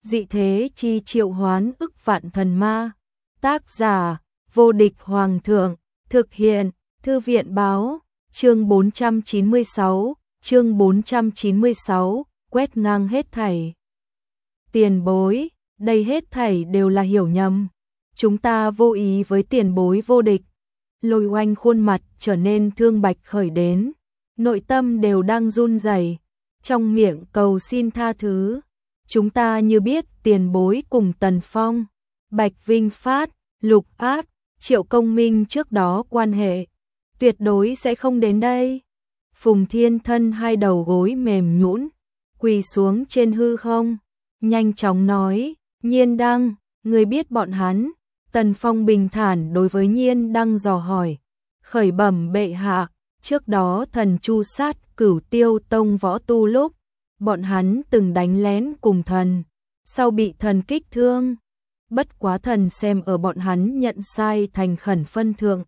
dị thế chi triệu hoán ức vạn thần ma. Tác giả, vô địch hoàng thượng, thực hiện, thư viện báo, chương 496, quét ngang hết thảy. Tiền bối, đây hết thảy đều là hiểu nhầm. Chúng ta vô ý với tiền bối vô địch. Lôi Oanh khuôn mặt trở nên thương bạch khởi đến, nội tâm đều đang run rẩy, trong miệng cầu xin tha thứ. Chúng ta như biết tiền bối cùng Tần Phong, Bạch Vinh Phát, Lục Áp, Triệu Công Minh trước đó quan hệ, tuyệt đối sẽ không đến đây. Phùng Thiên Thân hai đầu gối mềm nhũn, quỳ xuống trên hư không, nhanh chóng nói, Nhiên Đăng, người biết bọn hắn. Tần Phong bình thản đối với Nhiên Đăng dò hỏi, khởi bẩm bệ hạ, trước đó thần chu sát Cửu Tiêu Tông võ tu lúc, bọn hắn từng đánh lén cùng thần, sau bị thần kích thương. Bất quá thần xem ở bọn hắn nhận sai thành khẩn phân thượng,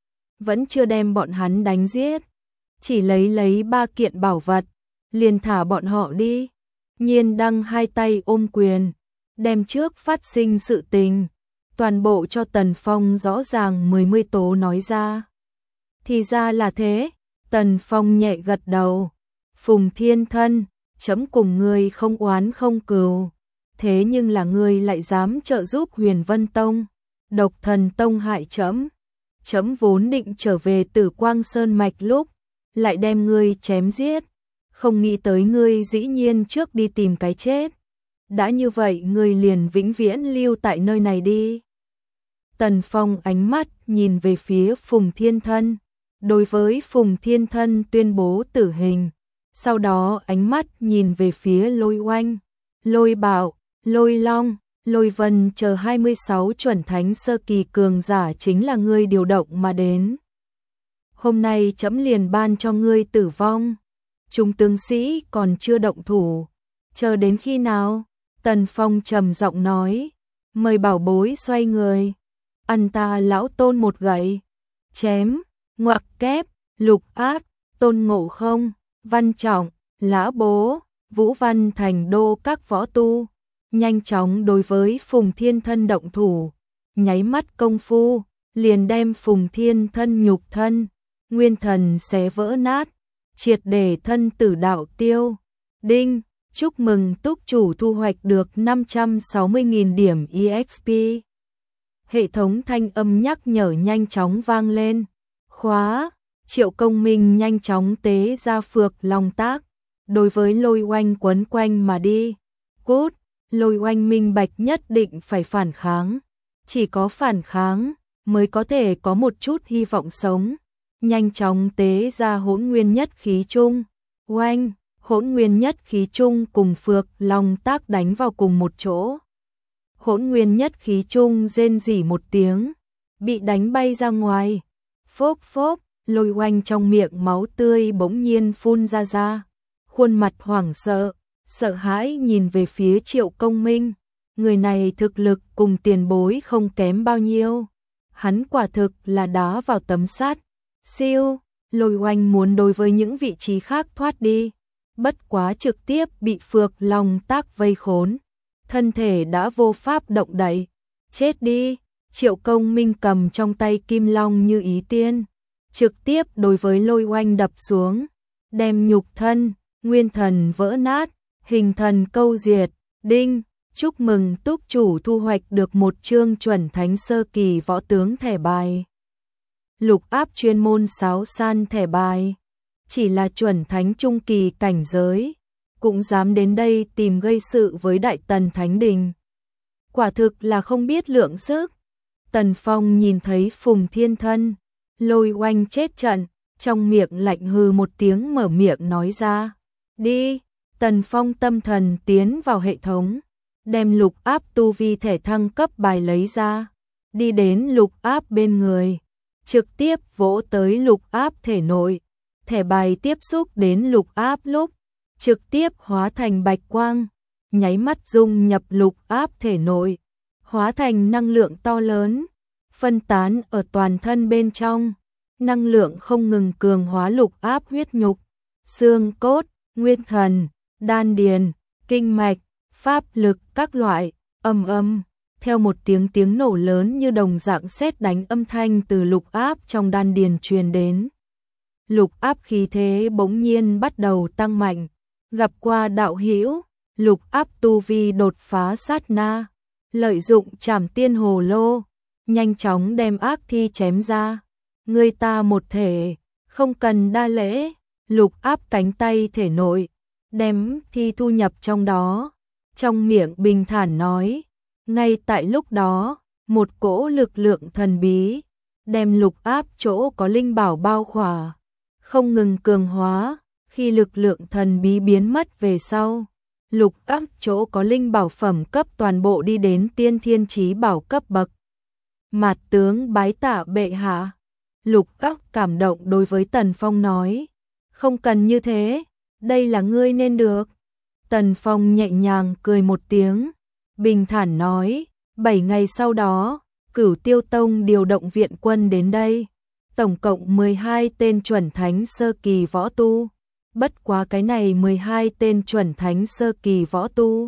vẫn chưa đem bọn hắn đánh giết, chỉ lấy 3 kiện bảo vật, liền thả bọn họ đi. Nhiên Đăng hai tay ôm quyền, đem trước phát sinh sự tình toàn bộ cho Tần Phong rõ ràng 10 tố nói ra. Thì ra là thế. Tần Phong nhẹ gật đầu. Phùng Thiên Thân, chấm cùng ngươi không oán không cừu, thế nhưng là ngươi lại dám trợ giúp Huyền Vân Tông, Độc Thần Tông hại chấm. Chấm vốn định trở về Tử Quang Sơn mạch lúc, lại đem ngươi chém giết, không nghĩ tới ngươi dĩ nhiên trước đi tìm cái chết. Đã như vậy ngươi liền vĩnh viễn lưu tại nơi này đi. Tần Phong ánh mắt nhìn về phía Phùng Thiên Thân, đối với Phùng Thiên Thân tuyên bố tử hình. Sau đó ánh mắt nhìn về phía Lôi Oanh, Lôi Bảo, Lôi Long, Lôi Vân chờ 26 chuẩn thánh sơ kỳ cường giả chính là ngươi điều động mà đến. Hôm nay chấm liền ban cho ngươi tử vong. Chúng tướng sĩ còn chưa động thủ, chờ đến khi nào? Tần Phong trầm giọng nói, mời bảo bối xoay người, ăn ta lão tôn một gậy, chém, ngoặc kép, Lục Áp, Tôn Ngộ Không, Văn Trọng, Lã Bố, Vũ Văn thành đô các võ tu, nhanh chóng đối với Phùng Thiên Thân động thủ, nháy mắt công phu, liền đem Phùng Thiên Thân nhục thân, nguyên thần xé vỡ nát, triệt để thân tử đạo tiêu. Đinh, chúc mừng túc chủ thu hoạch được 560.000 điểm EXP. Hệ thống thanh âm nhắc nhở nhanh chóng vang lên. Khóa, Triệu Công Minh nhanh chóng tế ra Phược Long Tác, đối với Lôi Oanh quấn quanh mà đi. Cút, Lôi Oanh minh bạch nhất định phải phản kháng, chỉ có phản kháng mới có thể có một chút hy vọng sống. Nhanh chóng tế ra Hỗn Nguyên Nhất Khí Chung. Oanh, Hỗn Nguyên Nhất Khí Chung cùng Phược Long Tác đánh vào cùng một chỗ. Hỗn Nguyên Nhất Khí Chung rên rỉ một tiếng, bị đánh bay ra ngoài. Phốc phốc, Lôi Oanh trong miệng máu tươi bỗng nhiên phun ra. Khuôn mặt hoảng sợ, sợ hãi nhìn về phía Triệu Công Minh. Người này thực lực cùng tiền bối không kém bao nhiêu. Hắn quả thực là đá vào tấm sắt. Siêu, Lôi Oanh muốn đối với những vị trí khác thoát đi, bất quá trực tiếp bị Phược Long Tác vây khốn, thân thể đã vô pháp động đậy. Chết đi. Triệu Công Minh cầm trong tay Kim Long Như Ý Tiên, trực tiếp đối với Lôi Oanh đập xuống, đem nhục thân, nguyên thần vỡ nát, hình thần câu diệt. Đinh, chúc mừng túc chủ thu hoạch được một chương chuẩn thánh sơ kỳ võ tướng thẻ bài. Lục Áp chuyên môn sáo san thẻ bài, chỉ là chuẩn thánh trung kỳ cảnh giới, cũng dám đến đây tìm gây sự với Đại Tần Thánh Đình. Quả thực là không biết lượng sức. Tần Phong nhìn thấy Phùng Thiên Thân, Lôi Oanh chết trận, trong miệng lạnh hừ một tiếng mở miệng nói ra. Đi. Tần Phong tâm thần tiến vào hệ thống, đem Lục Áp tu vi thẻ thăng cấp bài lấy ra, đi đến Lục Áp bên người, trực tiếp vỗ tới Lục Áp thể nội. Thẻ bài tiếp xúc đến Lục Áp lúc, trực tiếp hóa thành bạch quang, nháy mắt dung nhập Lục Áp thể nội, hóa thành năng lượng to lớn, phân tán ở toàn thân bên trong. Năng lượng không ngừng cường hóa Lục Áp huyết nhục, xương cốt, nguyên thần, đan điền, kinh mạch, pháp lực các loại, ầm ầm, theo một tiếng nổ lớn như đồng dạng sét đánh âm thanh từ Lục Áp trong đan điền truyền đến. Lục Áp khí thế bỗng nhiên bắt đầu tăng mạnh, gặp qua đạo hữu, Lục Áp tu vi đột phá sát na, lợi dụng Trảm Tiên Hồ Lô, nhanh chóng đem ác thi chém ra. Người ta một thể, không cần đa lễ. Lục Áp cánh tay thể nội, đem thi thu nhập trong đó, trong miệng bình thản nói. Ngay tại lúc đó, một cỗ lực lượng thần bí đem Lục Áp chỗ có linh bảo bao khỏa, không ngừng cường hóa. Khi lực lượng thần bí biến mất về sau, Lục Áp chỗ có linh bảo phẩm cấp toàn bộ đi đến tiên thiên chí bảo cấp bậc. Mạt tướng bái tạ bệ hạ. Lục Áp cảm động đối với Tần Phong nói, không cần như thế, đây là ngươi nên được. Tần Phong nhẹ nhàng cười một tiếng, bình thản nói, 7 ngày sau đó, Cửu Tiêu Tông điều động viện quân đến đây, tổng cộng 12 tên chuẩn thánh sơ kỳ võ tu. Bất quá cái này 12 tên chuẩn thánh sơ kỳ võ tu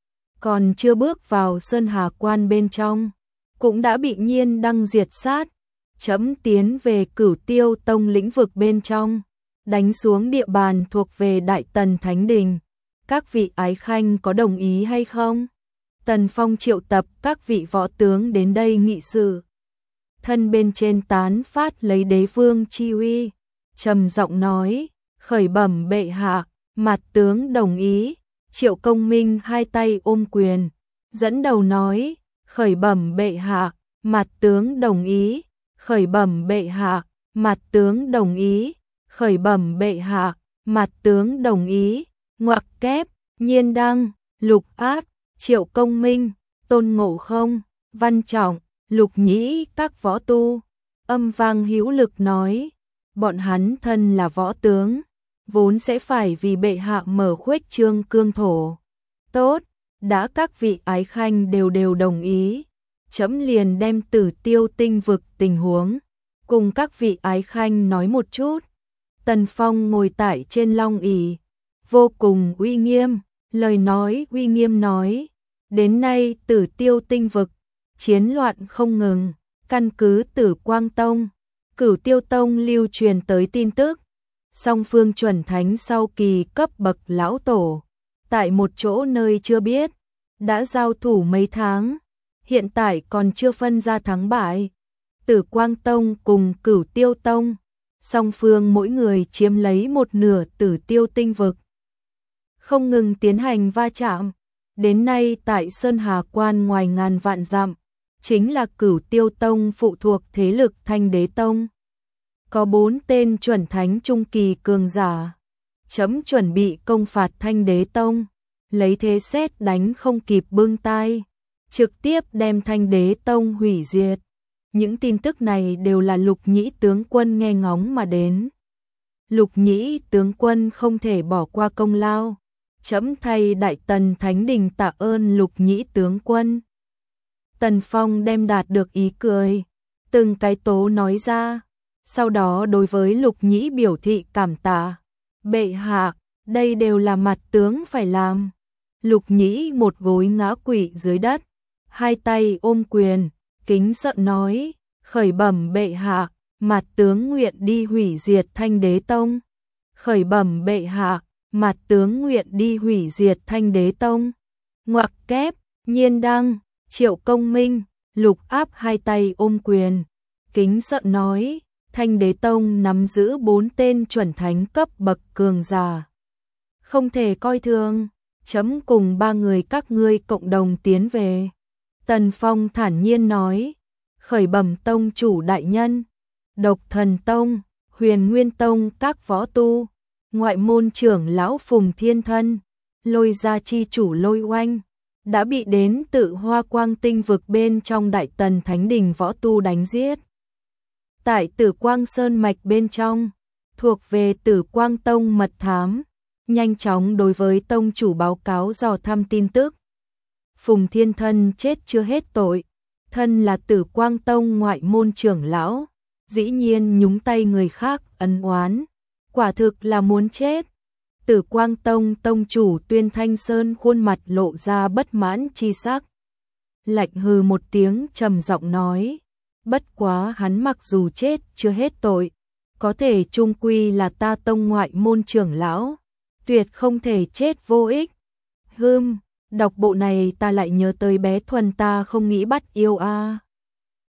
còn chưa bước vào Sơn Hà Quan bên trong, cũng đã bị Nhiên Đăng diệt sát. Chấm tiến về Cửu Tiêu Tông lĩnh vực bên trong, đánh xuống địa bàn thuộc về Đại Tần Thánh Đình. Các vị ái khanh có đồng ý hay không? Tần Phong triệu tập các vị võ tướng đến đây nghị sự. Thân bên trên tán phát lấy đế vương chi uy, trầm giọng nói, khởi bẩm bệ hạ, Mạt tướng đồng ý. Triệu Công Minh hai tay ôm quyền, dẫn đầu nói, khởi bẩm bệ hạ, Mạt tướng đồng ý. Khởi bẩm bệ hạ, Mạt tướng đồng ý. Khởi bẩm bệ hạ, Mạt tướng đồng ý. Ngoặc kép, Nhiên Đăng, Lục Áp, Triệu Công Minh, Tôn Ngộ Không, Văn Trọng, Lục Nhĩ các võ tu, âm vang hữu lực nói, bọn hắn thân là võ tướng, vốn sẽ phải vì bệ hạ mở khuếch trương cương thổ. Tốt, đã các vị ái khanh đều đồng ý, chấm liền đem Tử Tiêu tinh vực tình huống cùng các vị ái khanh nói một chút. Tần Phong ngồi tại trên long ỷ, vô cùng uy nghiêm, lời nói uy nghiêm nói, đến nay Tử Tiêu tinh vực chiến loạn không ngừng, căn cứ Tử Quang Tông, Cửu Tiêu Tông lưu truyền tới tin tức, song phương chuẩn thánh sau kỳ cấp bậc lão tổ, tại một chỗ nơi chưa biết, đã giao thủ mấy tháng, hiện tại còn chưa phân ra thắng bại. Tử Quang Tông cùng Cửu Tiêu Tông, song phương mỗi người chiếm lấy một nửa Tử Tiêu tinh vực, không ngừng tiến hành va chạm. Đến nay tại Sơn Hà Quan ngoài ngàn vạn dặm, chính là Cửu Tiêu Tông phụ thuộc thế lực Thanh Đế Tông. Có 4 tên chuẩn thánh trung kỳ cường giả, chấm chuẩn bị công phạt Thanh Đế Tông, lấy thế xét đánh không kịp bưng tai, trực tiếp đem Thanh Đế Tông hủy diệt. Những tin tức này đều là Lục Nhĩ tướng quân nghe ngóng mà đến. Lục Nhĩ tướng quân không thể bỏ qua công lao, chấm thay Đại Tần Thánh Đình tạ ơn Lục Nhĩ tướng quân. Tần Phong đem đạt được ý cười, từng cái tố nói ra, sau đó đối với Lục Nhĩ biểu thị cảm tạ. Bệ hạ, đây đều là mặt tướng phải làm. Lục Nhĩ một gối ngã quỵ dưới đất, hai tay ôm quyền, kính sợ nói, khởi bẩm bệ hạ, mặt tướng nguyện đi hủy diệt Thanh Đế Tông. Khởi bẩm bệ hạ, mặt tướng nguyện đi hủy diệt Thanh Đế Tông. Ngoặc kép, Nhiên Đăng, Triệu Công Minh, Lục Áp hai tay ôm quyền, kính sợ nói, Thanh Đế Tông nắm giữ 4 tên chuẩn thánh cấp bậc cường giả, không thể coi thường, chấm cùng 3 người các ngươi cộng đồng tiến về. Tần Phong thản nhiên nói, khởi bẩm tông chủ đại nhân, Độc Thần Tông, Huyền Nguyên Tông các võ tu, ngoại môn trưởng lão Phùng Thiên Thân, Lôi gia chi chủ Lôi Oanh, đã bị đến Tự Hoa Quang tinh vực bên trong Đại Tần Thánh Đình võ tu đánh giết. Tại Tử Quang Sơn mạch bên trong, thuộc về Tử Quang Tông mật thám, nhanh chóng đối với tông chủ báo cáo dò thăm tin tức. Phùng Thiên Thân chết chưa hết tội, thân là Tử Quang Tông ngoại môn trưởng lão, dĩ nhiên nhúng tay người khác ân oán, quả thực là muốn chết. Tử Quang Tông tông chủ Tuyên Thanh Sơn khuôn mặt lộ ra bất mãn chi sắc. Lạnh hừ một tiếng trầm giọng nói, bất quá hắn mặc dù chết chưa hết tội, có thể chung quy là ta tông ngoại môn trưởng lão, tuyệt không thể chết vô ích. Đọc bộ này ta lại nhớ tới bé Thuần ta không nghĩ bắt yêu a.